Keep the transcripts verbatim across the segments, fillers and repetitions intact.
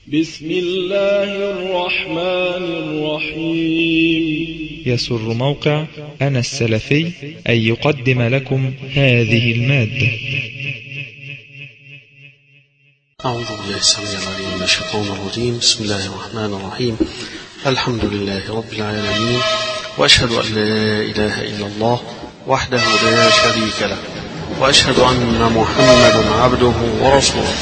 بسم الله الرحمن الرحيم. يسر موقع أنا السلفي أن يقدم لكم هذه المادة. أعوذ بالله السميع العليم من الشيطان الرجيم. بسم الله الرحمن الرحيم. الحمد لله رب العالمين، وأشهد أن لا إله إلا الله وحده لا شريك له، وأشهد أن محمدا عبده ورسوله.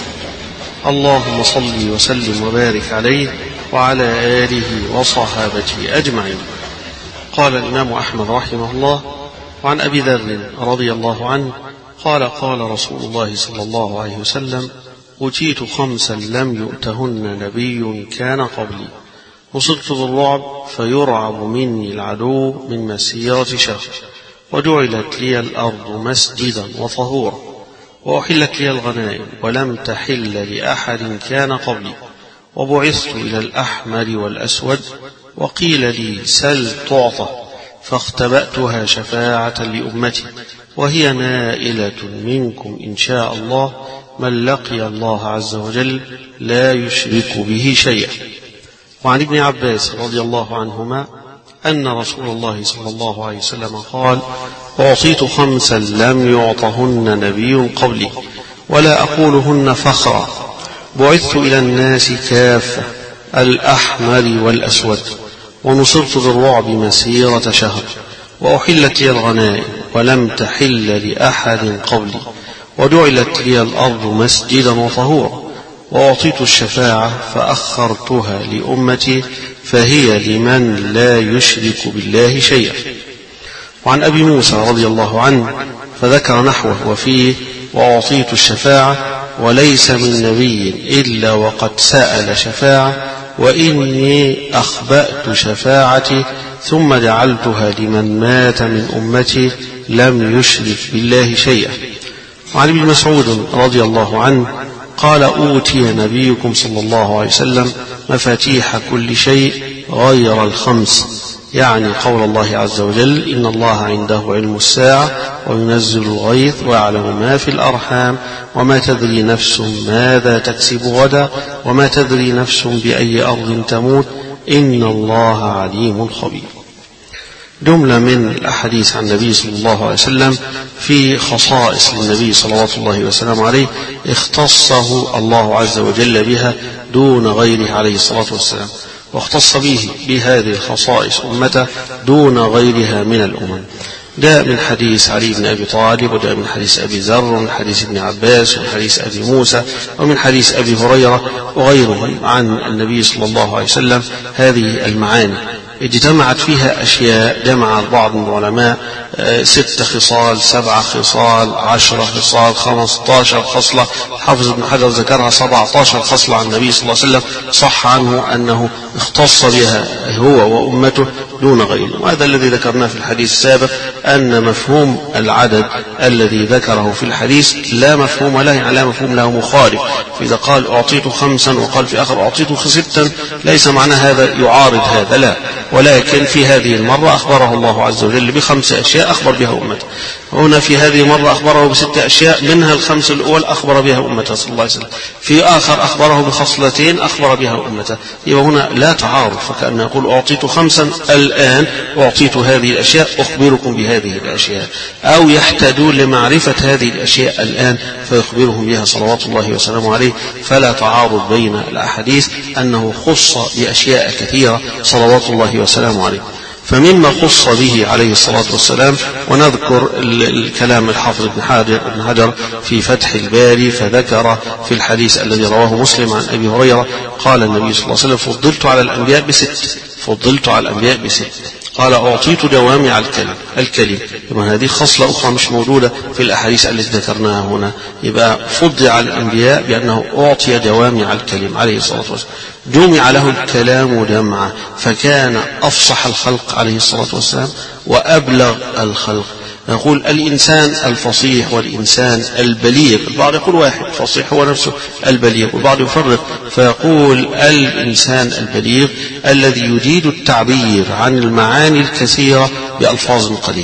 اللهم صل وسلم وبارك عليه وعلى آله وصحابته أجمعين. قال الإمام أحمد رحمه الله: وعن أبي ذر رضي الله عنه قال: قال رسول الله صلى الله عليه وسلم: أوتيت خمسا لم يؤتهن نبي كان قبلي، وصرت بالرعب فيرعب مني العدو من مسيرة شهر، وجعلت لي الأرض مسجدا وطهورا، وأحلت لي الغنائم ولم تحل لأحد كان قبلي، وبعثت إلى الأحمر والأسود، وقيل لي سل تعطى، فاختبأتها شفاعة لأمتي، وهي نائلة منكم إن شاء الله من لقي الله عز وجل لا يشرك به شيئا. وعن ابن عباس رضي الله عنهما أن رسول الله صلى الله عليه وسلم قال: أعطيت خمسا لم يعطهن نبي قبلي، ولا أقولهن فخرا: بعثت إلى الناس كافة، الأحمر والأسود، ونصرت بالرعب مسيرة شهر، وأحلت لي الغنائم ولم تحل لأحد قبلي، وجعلت لي الأرض مسجدا وطهورا، وأعطيت الشفاعة فأخرتها لأمتي، فهي لمن لا يشرك بالله شيئا. وعن أبي موسى رضي الله عنه فذكر نحوه وفيه: وأعطيت الشفاعة وليس من نبي إلا وقد سأل شفاعة، وإني أخبأت شفاعتي ثم جعلتها لمن مات من أمتي لم يشرك بالله شيئا. وعن ابن مسعود رضي الله عنه قال: أوتي نبيكم صلى الله عليه وسلم مفاتيح كل شيء غير الخمس، يعني قول الله عز وجل: إن الله عنده علم الساعة وينزل الغيث ويعلم ما في الأرحام وما تدري نفس ماذا تكسب غدا وما تدري نفس بأي أرض تموت إن الله عليم خبير. جملة من الأحاديث عن النبي صلى الله عليه وسلم في خصائص للنبي صلوات الله وسلامه عليه اختصه الله عز وجل بها دون غيره عليه الصلاة والسلام، واختص به بهذه الخصائص أمته دون غيرها من الأمم. جاء من حديث علي بن أبي طالب، وجاء من حديث أبي ذر، ومن حديث ابن عباس، ومن حديث أبي موسى، ومن حديث أبي هريرة وغيرهم عن النبي صلى الله عليه وسلم هذه المعاني. اجتمعت فيها أشياء جمع بعض من العلماء ست خصال، سبع خصال، عشر خصال، خمسة عشر خصلة. حافظ ابن حجر ذكرها سبعة عشر خصلة عن النبي صلى الله عليه وسلم، صح عنه أنه اختص بها هو وأمته دون غيره. وهذا الذي ذكرناه في الحديث السابق، أن مفهوم العدد الذي ذكره في الحديث لا مفهوم له، يعني لا مفهوم له مخالف. فإذا قال أعطيت خمسا وقال في آخر أعطيت ستا، ليس معنى هذا يعارض هذا، لا، ولكن في هذه المرة أخبره الله عز وجل بخمس أشياء أخبر بها أمته، هنا في هذه المرة أخبره بست أشياء منها الخمس الأول أخبر بها أمته صلى الله عليه وسلم، في آخر أخبره بخصلتين أخبر بها أمته. يبقى هنا لا تعارض، فكأن يقول أعطيت خمسا الآن أعطيت هذه الأشياء أخبركم بهذه الأشياء، أو يحتاجون لمعرفة هذه الأشياء الآن فيخبرهم بها صلوات الله وسلامه عليه. فلا تعارض بين الأحاديث، أنه خص بأشياء كثيرة صلوات الله وسلامه عليه. فمما خص به عليه الصلاة والسلام، ونذكر الكلام الحافظ ابن حجر, ابن حجر في فتح الباري، فذكر في الحديث الذي رواه مسلم عن أبي هريرة قال النبي صلى الله عليه وسلم: فضلت على الأنبياء بست فضلت على الأنبياء بست قال: أعطيت جوامع الكلم الكلم يبقى هذه خصلة أخرى مش موجودة في الأحاديث التي ذكرناها هنا. يبقى فضل على الأنبياء بأنه أعطي جوامع الكلم عليه الصلاة والسلام، جمع له الكلام جمعا، فكان أفصح الخلق عليه الصلاة والسلام وأبلغ الخلق. نقول الإنسان الفصيح والإنسان البليغ، البعض يقول واحد فصيح هو نفسه البليغ، والبعض يفرق فيقول الإنسان البليغ الذي يجيد التعبير عن المعاني الكثيرة بألفاظ قليلة.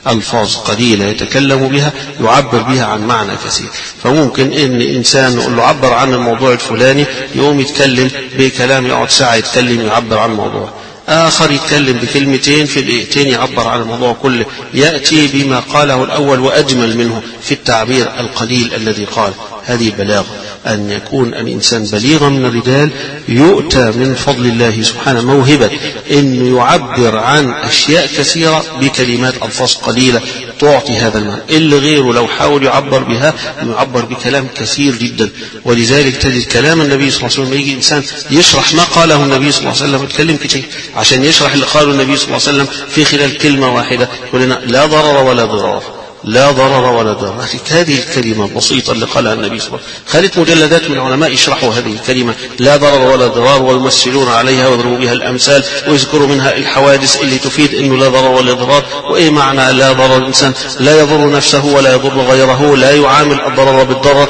ألفاظ قليلة يتكلم بها يعبر بها عن معنى كثير. فممكن إن إنسان نقول له عبر عن الموضوع الفلاني يقوم يتكلم بكلام يقعد ساعة يتكلم يعبر عن الموضوع، آخر يتكلم بكلمتين في دقيقتين يعبر عن الموضوع كله، يأتي بما قاله الأول وأجمل منه في التعبير القليل الذي قال. هذه بلاغة، أن يكون الإنسان بليغا من الرجال يؤتى من فضل الله سبحانه موهبة أن يعبر عن أشياء كثيرة بكلمات ألفاظ قليلة تعطي هذا المعنى، اللي غيره لو حاول يعبر بها يعبر بكلام كثير جدا. ولذلك تجد كلام النبي صلى الله عليه وسلم يجي إنسان يشرح ما قاله النبي صلى الله عليه وسلم يتكلم كتير عشان يشرح اللي قاله النبي صلى الله عليه وسلم في خلال كلمة واحدة، يقول لنا لا ضرر ولا ضرار، لا ضرر ولا ضرر. هذه الكلمة البسيطة اللي قالها النبي صلى الله عليه وسلم خلت مجلدات من العلماء يشرحوا هذه الكلمة لا ضرر ولا ضرار ويمثلون عليها ويضربوا بها الأمثال ويذكروا منها الحوادث اللي تفيد أنه لا ضرر ولا ضرار. وإيه معنى لا ضرر؟ الإنسان لا يضر نفسه ولا يضر غيره، لا يعامل الضرر بالضرر.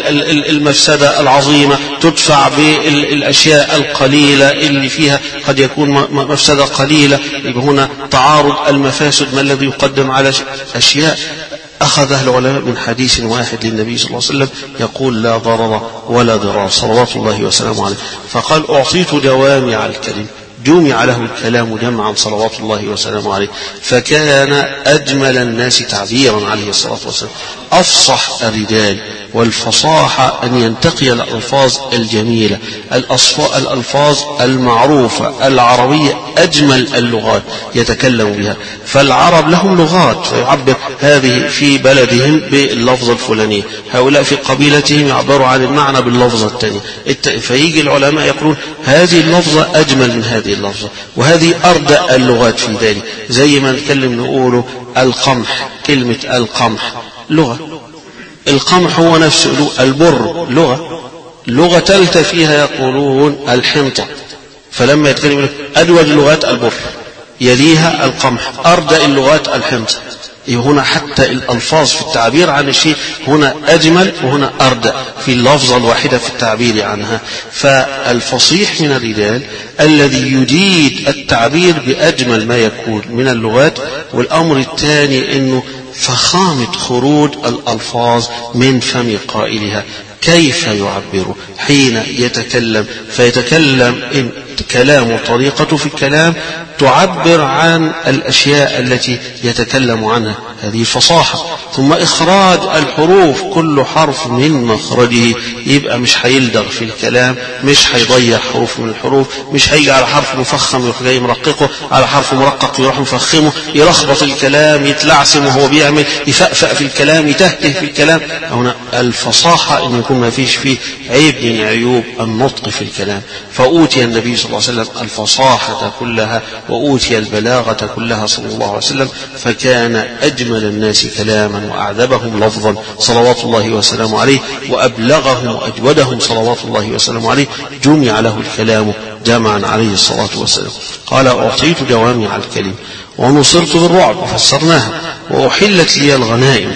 المفسدة العظيمة تدفع بالأشياء القليلة اللي فيها قد يكون مفسدة قليلة. يبقى هنا تعارض المفاسد ما الذي يقدم على أشياء. أخذ أهل العلماء من حديث واحد للنبي صلى الله عليه وسلم يقول لا ضرر ولا ضرار صلوات الله وسلامه عليه، فقال أعطيت جوامع الكلم، جمع له الكلام جمعا صلوات الله وسلامه عليه، فكان أجمل الناس تعبيرا عليه الصلاة والسلام، أفصح الرجال. والفصاحة أن ينتقي الألفاظ الجميلة، الألفاظ المعروفة العربية أجمل اللغات يتكلم بها. فالعرب لهم لغات فيعبر هذه في بلدهم باللفظة الفلانية، هؤلاء في قبيلتهم يعبروا عن المعنى باللفظة الثانية. فيجي العلماء يقولون هذه اللفظة أجمل من هذه اللفظة، وهذه أردأ اللغات في ذلك. زي ما نتكلم نقوله القمح، كلمة القمح لغة، القمح هو نفسه البر لغة، لغة ثالثة فيها يقولون الحنطة. فلما يتكلم أدوج اللغات البر، يليها القمح، أردأ اللغات الحنطة. هنا حتى الألفاظ في التعبير عن الشيء هنا أجمل وهنا أردأ في اللفظة الواحدة في التعبير عنها. فالفصيح من الرجال الذي يجيد التعبير بأجمل ما يكون من اللغات. والأمر الثاني أنه فخامة خروج الألفاظ من فم قائلها، كيف يعبر حين يتكلم، فيتكلم إن كلام وطريقته في الكلام تعبر عن الأشياء التي يتكلم عنها، هذه فصاحة. ثم إخراج الحروف كل حرف من مخرجه، يبقى مش هيلدغ في الكلام، مش هيضيع حروف من الحروف، مش هيجي على حرف مفخم يروح جاي مرققه، على حرف مرقق يروح مفخمه، يلخبط الكلام، يتلعثم وهو بيعمل، يفأفأ في الكلام، يتهته في الكلام. هنا الفصاحة إن يكون ما فيش فيه عيب من عيوب النطق في الكلام. فأوتي النبي صلى الله عليه وسلم الفصاحة كلها وأوتي البلاغة كلها صلى الله عليه وسلم، فكان أجمل الناس كلاما وأعذبهم لفظا صلوات الله وسلامه عليه، وأبلغهم وأجودهم صلوات الله وسلامه عليه. جمع له الكلام جمعا عليه الصلاة والسلام. قال أعطيت جوامع الكلم ونصرت بالرعب، فسرناها. وأحلت لي الغنائم،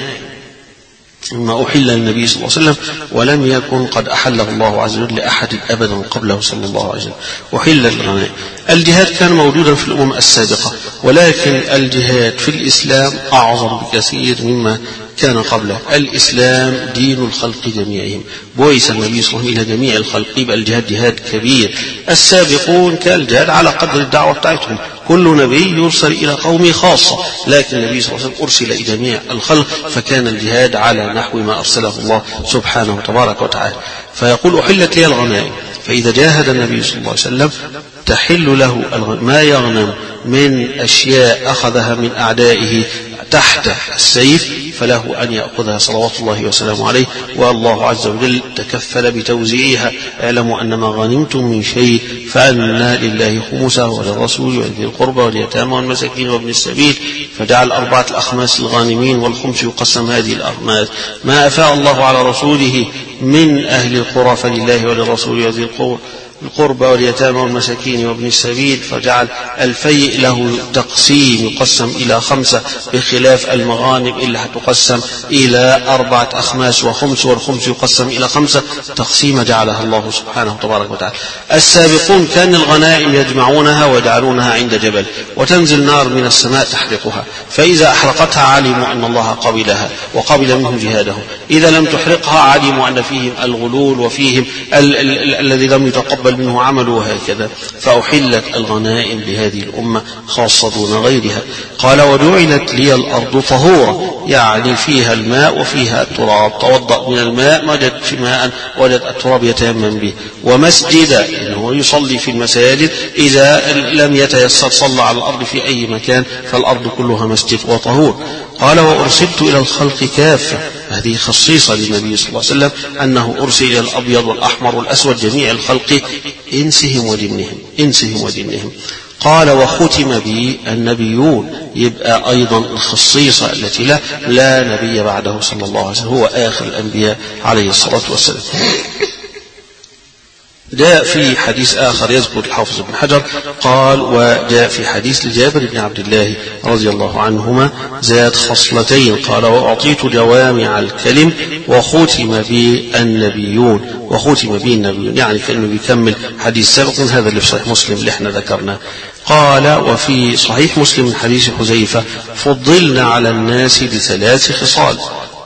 ما أحل للنبي صلى الله عليه وسلم ولم يكن قد أحله الله عز وجل لأحد أبدا قبله صلى الله عليه وسلم. أحل الغنائم. الجهاد كان موجودا في الأمم السابقة، ولكن الجهاد في الإسلام أعظم بكثير مما كان قبله. الإسلام دين الخلق جميعهم، بعث النبي صلى الله عليه وسلم إلى جميع الخلق، يبقى الجهاد جهاد كبير. السابقون كان الجهاد على قدر الدعوة بتاعتهم، كل نبي يرسل إلى قومه خاصة، لكن النبي صلى الله عليه وسلم أرسل إلى جميع الخلق، فكان الجهاد على نحو ما أرسله الله سبحانه وتبارك وتعالى. فيقول أحلت لي الغنائم، فإذا جاهد النبي صلى الله عليه وسلم تحل له ما يغنم من أشياء أخذها من أعدائه تحت السيف، فله أن يأخذها صلوات الله وسلامه عليه، والله عز وجل تكفل بتوزيعها. اعلموا أن ما غنمتم من شيء فأن لله خمسه وللرسول ولذي القربى واليتامى والمساكين وابن السبيل، فجعل أربعة الأخماس الغانمين، والخمس يقسم هذه الأخماس. ما أفاء الله على رسوله من أهل القرى فلله وللرسول وذي القربى واليتامى والمساكين وابن السبيل، فجعل الفيء له تقسيم يقسم إلى خمسة بخلاف المغانم اللي هتقسم إلى أربعة أخماس وخمس، والخمس يقسم إلى خمسة، تقسيم جعلها الله سبحانه تبارك وتعالى. السابقون كان الغنائم يجمعونها ويجعلونها عند جبل، وتنزل نار من السماء تحرقها، فإذا أحرقتها علموا أن الله قبلها وقبل منهم جهادهم، إذا لم تحرقها علموا أن فيهم الغلول وفيهم ال- ال- ال- الذي لم يتقبل منه عمله، وهكذا. فأحلت الغنائم لهذه الأمة خاصة دون غيرها. قال وجعلت لي الأرض طهورا، يعني فيها الماء وفيها التراب، توضأ من الماء وجدت ماء وجد التراب يتيمم به، ومسجدا إنه يصلي في المساجد، إذا لم يتيسر صلى على الأرض في أي مكان، فالأرض كلها مسجد وطهور. قال وأرسلت إلى الخلق كافة، هذه خصيصة للنبي صلى الله عليه وسلم أنه أرسل إلى الأبيض والأحمر والأسود جميع الخلق، إنسهم وجنهم إنسهم وجنهم. قال وختم به النبيون، يبقى أيضا الخصيصة التي لا لا نبي بعده صلى الله عليه وسلم، هو آخر الأنبياء عليه الصلاة والسلام. جاء في حديث آخر يذكر الحافظ ابن حجر قال وجاء في حديث لجابر بن عبد الله رضي الله عنهما زاد خصلتين، قال وأعطيت جوامع الكلم وختم بي النبيون، وختم بي النبيون، يعني كأنه بيكمل حديث سابق من هذا اللي في صحيح مسلم اللي احنا ذكرناه. قال وفي صحيح مسلم من حديث حذيفة فضلنا على الناس بثلاث خصال،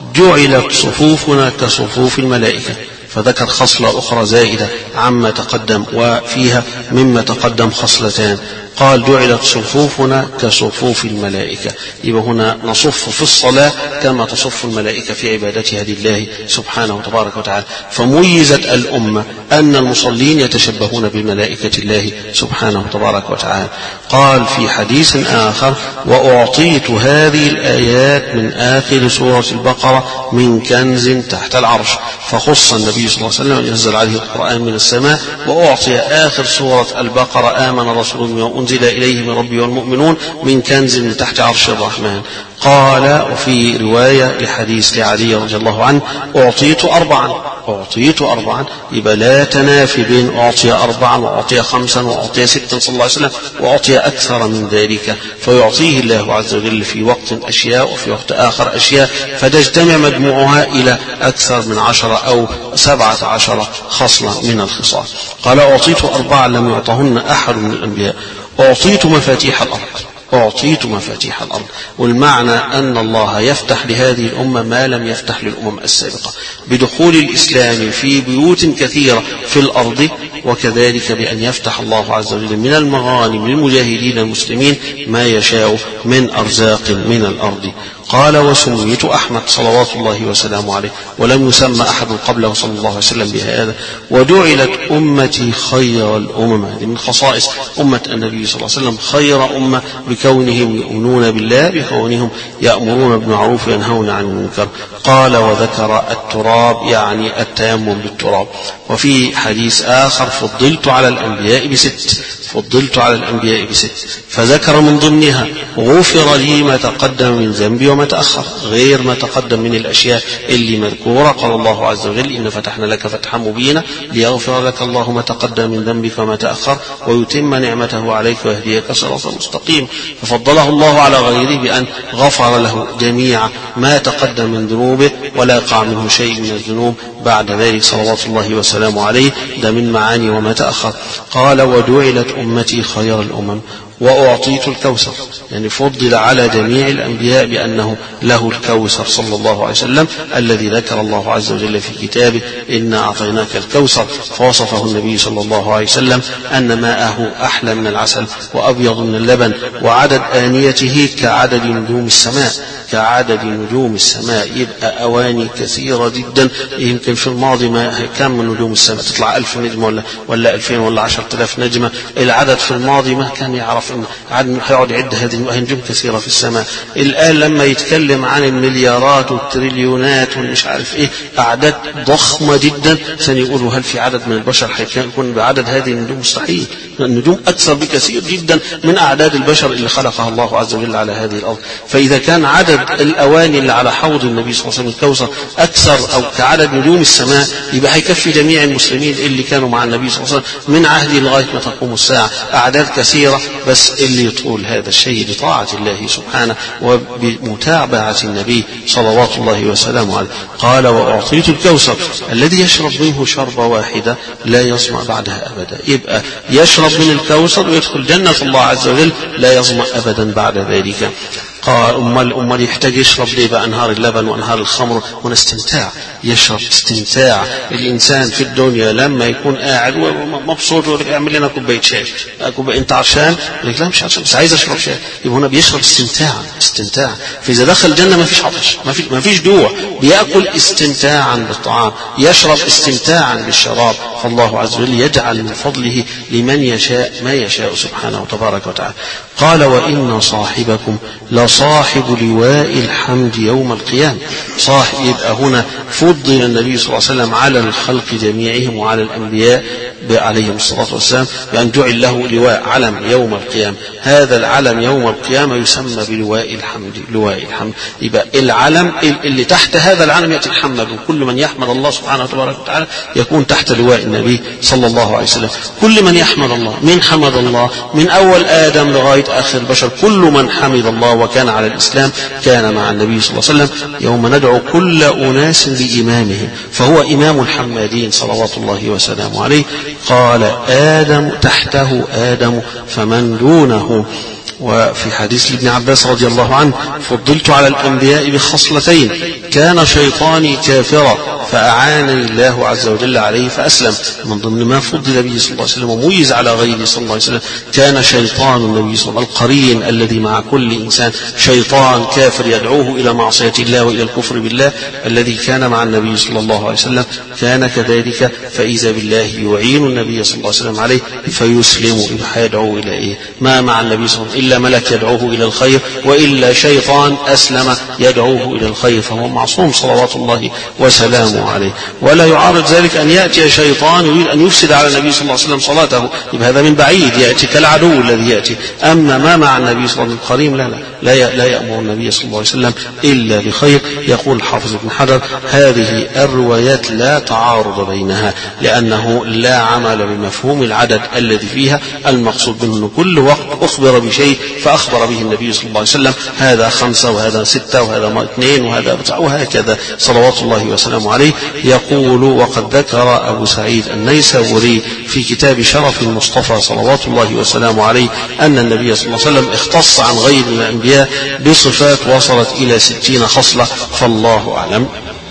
جعلت صفوفنا كصفوف الملائكة، فذكر خصلة أخرى زائدة عما تقدم، وفيها مما تقدم خصلتان. قال جعلت صفوفنا كصفوف الملائكة، يبقى هنا نصف في الصلاة كما تصف الملائكة في عبادتها لله سبحانه تبارك وتعالى. فميزت الأمة أن المصلين يتشبهون بملائكة الله سبحانه تبارك وتعالى. قال في حديث آخر وأعطيت هذه الآيات من آخر سورة البقرة من كنز تحت العرش، فخص النبي صلى الله عليه وسلم ينزل عليه القرآن من السماء، وأعطي آخر سورة البقرة آمن رسول بما أنزل إليه من ربي والمؤمنون من كنز من تحت عرش الرحمن. قال وفي رواية لحديث لعلي رضي الله عنه أعطيت أربعا أعطيت أربعا يبقى لا تنافي بين أعطي أربعا وأعطي خمسا وأعطي ستا صلى الله عليه وسلم وأعطي أكثر من ذلك، فيعطيه الله عز وجل في وقت أشياء وفي وقت آخر أشياء، فتجتمع مجموعها إلى أكثر من عشرة أو سبعة عشر خصلة من الخصال. قال أعطيت أربعا لم يعطهن أحد من الأنبياء، أعطيت مفاتيح الأرض أعطيت مفاتيح الأرض، والمعنى أن الله يفتح لهذه الأمة ما لم يفتح للأمم السابقة بدخول الإسلام في بيوت كثيرة في الأرض، وكذلك بأن يفتح الله عز وجل من المغانم للمجاهدين المسلمين ما يشاء من أرزاق من الأرض. قال وسميت أحمد صلوات الله وسلامه عليه، ولم يسمى أحد قبله صلى الله عليه وسلم بهذا. وجعلت أمتي خير الأمم، هذه من خصائص أمة النبي صلى الله عليه وسلم، خير أمة بكونهم يؤمنون بالله، بكونهم يأمرون بالمعروف وينهون عن المنكر. قال وذكر التراب يعني التيمم بالتراب. وفي حديث آخر فضلت على الأنبياء بست فضلت على الأنبياء بست فذكر من ضمنها غفر لي ما تقدم من ذنبي وما تأخر، غير ما تقدم من الأشياء اللي مذكورة. قال الله عز وجل إن فتحنا لك فتحا مبينا ليغفر لك الله ما تقدم من ذنبك وما تأخر ويتم نعمته عليك ويهديك صراطا مستقيما. ففضله الله على غيره بأن غفر له جميع ما تقدم من ذنوبه ولا يقع منه شيء من الذنوب بعد ذلك صلوات الله وسلامه عليه، ده من معاني وما تأخر. قال وجعلت أمتي خير الأمم وأعطيت الكوثر، يعني فضل على جميع الأنبياء بأنه له الكوثر صلى الله عليه وسلم الذي ذكر الله عز وجل في كتابه إنا أعطيناك الكوثر، فوصفه النبي صلى الله عليه وسلم أن ماءه أحلى من العسل وأبيض من اللبن، وعدد آنيته كعدد نجوم السماء كعدد نجوم السماء يبقى أواني كثيرة جدا. يمكن في الماضي ما كان من نجوم السماء تطلع ألف نجمة ولا ولا ألفين ولا عشرة آلاف نجمة، العدد في الماضي ما كان يعرف إن عدد هيقعد يعد هذه النجوم كثيرة في السماء. الآن لما يتكلم عن المليارات والتريليونات والمش عارف إيه أعداد ضخمة جدا، سنقولوا هل في عدد من البشر هيكون بعدد هذه النجوم؟ مستحيل. النجوم أكثر بكثير جدا من أعداد البشر اللي خلقها الله عز وجل على هذه الأرض. فإذا كان عدد عدد الأواني اللي على حوض النبي صلى الله عليه وسلم الكوثر أكثر أو كعدد نجوم السماء، يبقى هيكفي جميع المسلمين اللي كانوا مع النبي صلى الله عليه وسلم من عهده لغاية ما تقوم الساعة، أعداد كثيرة. بس اللي يطول هذا الشيء بطاعة الله سبحانه وبمتابعة النبي صلوات الله وسلامه عليه. قال: وأعطيت الكوثر الذي يشرب منه شربة واحدة لا يظمأ بعدها أبدا. يبقى يشرب من الكوثر ويدخل جنة الله عز وجل لا يظمأ أبدا بعد ذلك. قال: أمال أمال يحتاج يشرب ليه بقى أنهار اللبن وأنهار الخمر ونستمتع؟ يشرب استمتاع. الإنسان في الدنيا لما يكون قاعد ومبسوط ويقول لك اعمل لنا كوباية شاي، كوباية أنت عشان يقول لك لا مش عشان بس عايز أشرب شاي، يبقى هنا بيشرب استمتاع استمتاع. فإذا دخل الجنة ما فيش عطش، ما فيش ما فيش جوع، بيأكل استمتاعا بالطعام، يشرب استمتاعا بالشراب. فالله عز وجل يجعل من فضله لمن يشاء ما يشاء سبحانه وتبارك وتعالى. قال: وإن صاحبكم لصاحب لواء الحمد يوم القيامة. صاحب يبقى هنا فضل النبي صلى الله عليه وسلم على الخلق جميعهم وعلى الأنبياء عليهم الصلاة والسلام بأن جعل له لواء علم يوم القيامة. هذا العلم يوم القيامة يسمى بلواء الحمد. لواء الحمد يبقى العلم اللي تحت هذا العلم يأتي الحمد، وكل من يحمد الله سبحانه وتبارك وتعالى يكون تحت لواء النبي صلى الله عليه وسلم. كل من يحمد الله، من حمد الله من أول آدم لغاية آخر البشر، كل من حمد الله وكان على الإسلام كان مع النبي صلى الله عليه وسلم. يوم ندعو كل أناس بإمامهم، فهو إمام الحمادين صلوات الله وسلامه عليه. قال: آدم تحته آدم فمن دونه. وفي حديث لابن عباس رضي الله عنه: فضلت على الأنبياء بخصلتين، كان شيطاني كافرا فأعانني الله عز وجل عليه فأسلم. من ضمن ما فضل النبي صلى الله عليه وسلم وميز على غيره صلى الله عليه وسلم كان شيطان النبي صلى الله عليه وسلم القرين الذي مع كل إنسان شيطان كافر يدعوه إلى معصية الله وإلى الكفر بالله. الذي كان مع النبي صلى الله عليه وسلم كان كذلك، فإذا بالله يعين النبي صلى الله عليه وسلم عليه فيسلم. يدعوه إلى إيه؟ ما مع النبي صلى الله عليه وسلم إلا ملك يدعوه إلى الخير، وإلا شيطان أسلم يدعوه إلى الخير، فهو معصوم صلوات الله وسلامه عليه. ولا يعارض ذلك أن يأتي شيطان يريد أن يفسد على النبي صلى الله عليه وسلم صلاته، يبقى هذا من بعيد يأتي كالعدو الذي يأتي. أما ما مع النبي صلى الله عليه وسلم القريم لا لا لا, لا يأمر النبي صلى الله عليه وسلم إلا بخير. يقول الحافظ ابن حجر: هذه الروايات لا تعارض بينها، لأنه لا عمل بمفهوم العدد الذي فيها. المقصود منه كل وقت أخبر بشيء فأخبر به النبي صلى الله عليه وسلم، هذا خمسة وهذا ستة وهذا اثنين وهذا بتاع وهكذا صلوات الله وسلامه عليه. يقول: وقد ذكر أبو سعيد النيسابوري في كتاب شرف المصطفى صلوات الله وسلامه عليه أن النبي صلى الله عليه وسلم اختص عن غير الأنبياء بصفات وصلت إلى ستين خصلة، فالله أعلم.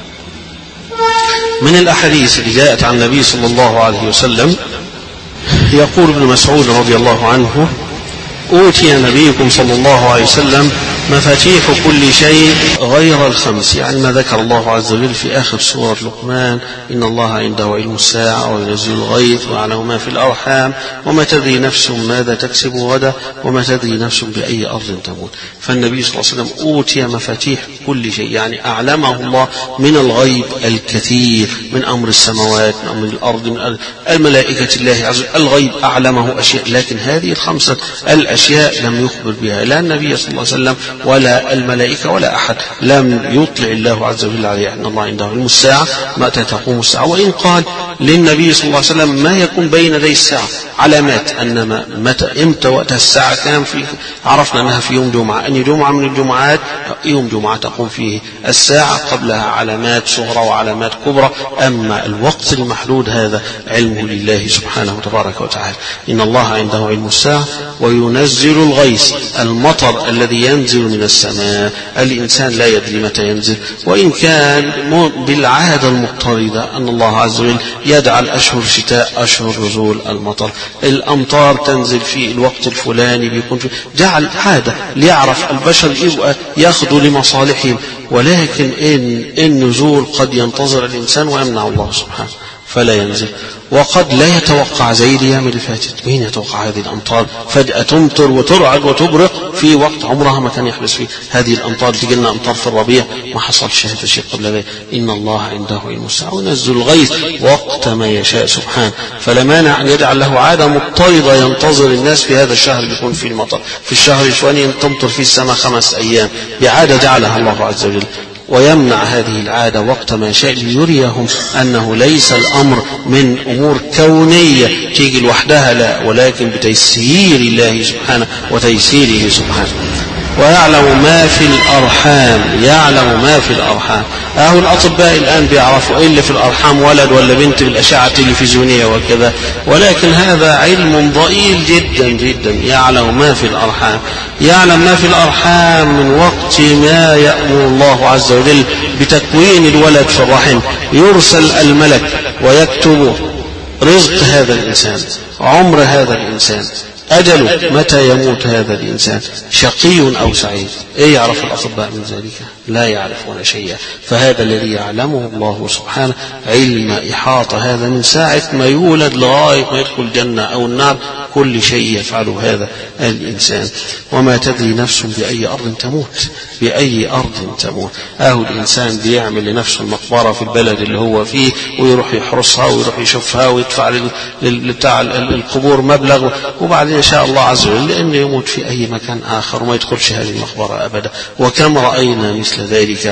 من الأحاديث اللي جاءت عن النبي صلى الله عليه وسلم يقول ابن مسعود رضي الله عنه: أوتي نبيكم صلى الله عليه وسلم مفاتيح كل شيء غير الخمس، يعني ما ذكر الله عز وجل في آخر سورة لقمان: إن الله عنده علم الساعة وينزل الغيث ويعلم ما في الأرحام وما تدري نفس ماذا تكسب غدا وما تدري نفس بأي أرض تموت. فالنبي صلى الله عليه وسلم أوتي مفاتيح كل شيء، يعني أعلمه الله من الغيب الكثير، من أمر السماوات، من أمر الأرض، من الملائكة الله عز وجل. الغيب أعلمه أشياء، لكن هذه الخمسة الأشياء لم يخبر بها لا النبي صلى الله عليه وسلم ولا الملائكة ولا أحد. لم يطلع الله عز وجل عليه أن الله عنده علم الساعة متى تقوم الساعة، وإن قال للنبي صلى الله عليه وسلم ما يكون بين يدي الساعة علامات، أنما متى إمتى وقتها الساعة كان في، عرفنا أنها في يوم جمعة، أن جمعة من الجمعات يوم جمعة تقوم فيه الساعة، قبلها علامات صغرى وعلامات كبرى. أما الوقت المحدود هذا علمه لله سبحانه وتبارك وتعالى. إن الله عنده علم الساعة وينزل الغيث، المطر الذي ينزل من السماء، الإنسان لا يدري متى ينزل، وإن كان بالعادة المضطردة أن الله عز وجل يجعل أشهر الشتاء أشهر نزول المطر، الأمطار تنزل في الوقت الفلاني بيكون في، جعل عادة ليعرف البشر يبقى ياخذوا لمصالحهم. ولكن إن النزول قد ينتظر الإنسان ويمنع الله سبحانه، فلا ينزل، وقد لا يتوقع زي الأيام اللي فاتت. مين يتوقع هذه الأمطار؟ فجأة تمطر وترعد وتبرق في وقت عمرها ما كان يحدث فيه. هذه الأمطار تجي لنا أمطار في الربيع ما حصلش هذا الشيء قبل ذلك. إن الله عنده علم الساعة وينزل الغيث وقت ما يشاء سبحانه، فلا مانع أن يجعل له عادة مضطردة ينتظر الناس في هذا الشهر بيكون فيه المطر. في الشهر الفلاني تمطر فيه السماء خمس أيام بعادة جعلها الله عز وجل، ويمنع هذه العادة وقت ما شاء ليريهم أنه ليس الأمر من أمور كونية تيجي لوحدها، لا، ولكن بتيسير الله سبحانه وتيسيره سبحانه. ويعلم ما في الأرحام، يعلم ما في الأرحام. أهو الأطباء الآن بيعرفوا إيه اللي في الأرحام، ولد ولا بنت بالأشعة التلفزيونية وكذا، ولكن هذا علم ضئيل جدا جدا. يعلم ما في الأرحام، يعلم ما في الأرحام من وقت ما يأمر الله عز وجل بتكوين الولد في الرحم، يرسل الملك ويكتب رزق هذا الإنسان، عمر هذا الإنسان، أجله، متى يموت هذا الإنسان، شقي أو سعيد. إيه يعرف الأطباء من ذلك؟ لا يعرفون شيئا. فهذا الذي يعلمه الله سبحانه علم إحاطة، هذا من ساعة ما يولد لغاية ما يدخل الجنة أو النار، كل شيء يفعله هذا الإنسان. وما تدري نفس بأي أرض تموت، بأي أرض تموت. أهو الإنسان بيعمل لنفسه المقبرة في البلد اللي هو فيه، ويروح يحرسها ويروح يشوفها ويدفع لبتاع القبور مبلغ، وبعدين إن شاء الله عز وجل لأنه يموت في أي مكان آخر وما يدخلش هذه المقبرة أبدا. وكم رأينا مثل ذلك،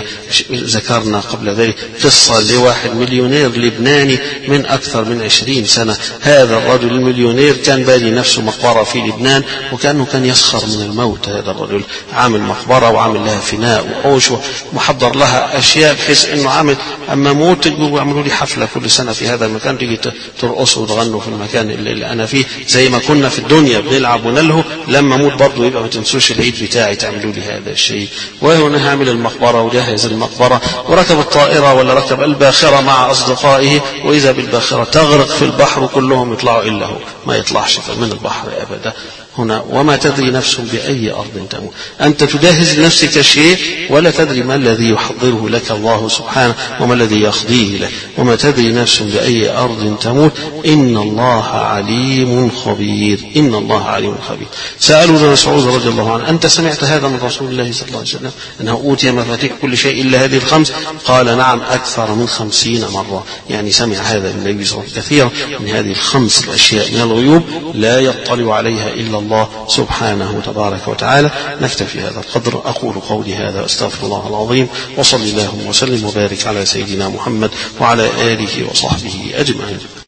ذكرنا قبل ذلك قصة لواحد مليونير لبناني من أكثر من عشرين سنة. هذا الرجل المليونير كان باني نفسه مقبرة في لبنان، وكأنه كان يسخر من الموت. هذا الرجل عامل مقبرة وعامل لها فناء وحوش ومحضر لها أشياء بحيث أنه عامل أما موت يعملوا لي حفلة كل سنة في هذا المكان، تيجي ترقصوا وتغنوا في المكان اللي, اللي أنا فيه زي ما كنا في الدنيا بنلعب ونلهو، لما موت برضه يبقى ما تنسوش العيد بتاعي تعملوا لي هذا الشيء. وهنا عامل المقبرة وجهز المقبرة وركب الطائرة ولا ركب الباخرة مع أصدقائه، وإذا بالباخرة تغرق في البحر وكلهم يطلعوا إلا هو ما يطلعش من البحر أبدا. هنا وما تدري نفس بأي أرض تموت. أنت تجهز لنفسك شيء ولا تدري ما الذي يحضره لك الله سبحانه وما الذي يقضيه لك. وما تدري نفس بأي أرض تموت إن الله عليم خبير، إن الله عليم خبير. سألوا ابن مسعود رضي الله عنه أنت سمعت هذا من رسول الله صلى الله عليه وسلم أنه أوتي مفاتيح كل شيء إلا هذه الخمس؟ قال نعم أكثر من خمسين مرة. يعني سمع هذا النبي صلى الله عليه وسلم كثيرا من هذه الخمس الأشياء من الغيوب لا يطلع عليها إلا الله سبحانه تبارك وتعالى. نكتفي هذا القدر. أقول قولي هذا أستغفر الله العظيم، وصلى الله وسلم وبارك على سيدنا محمد وعلى آله وصحبه أجمعين.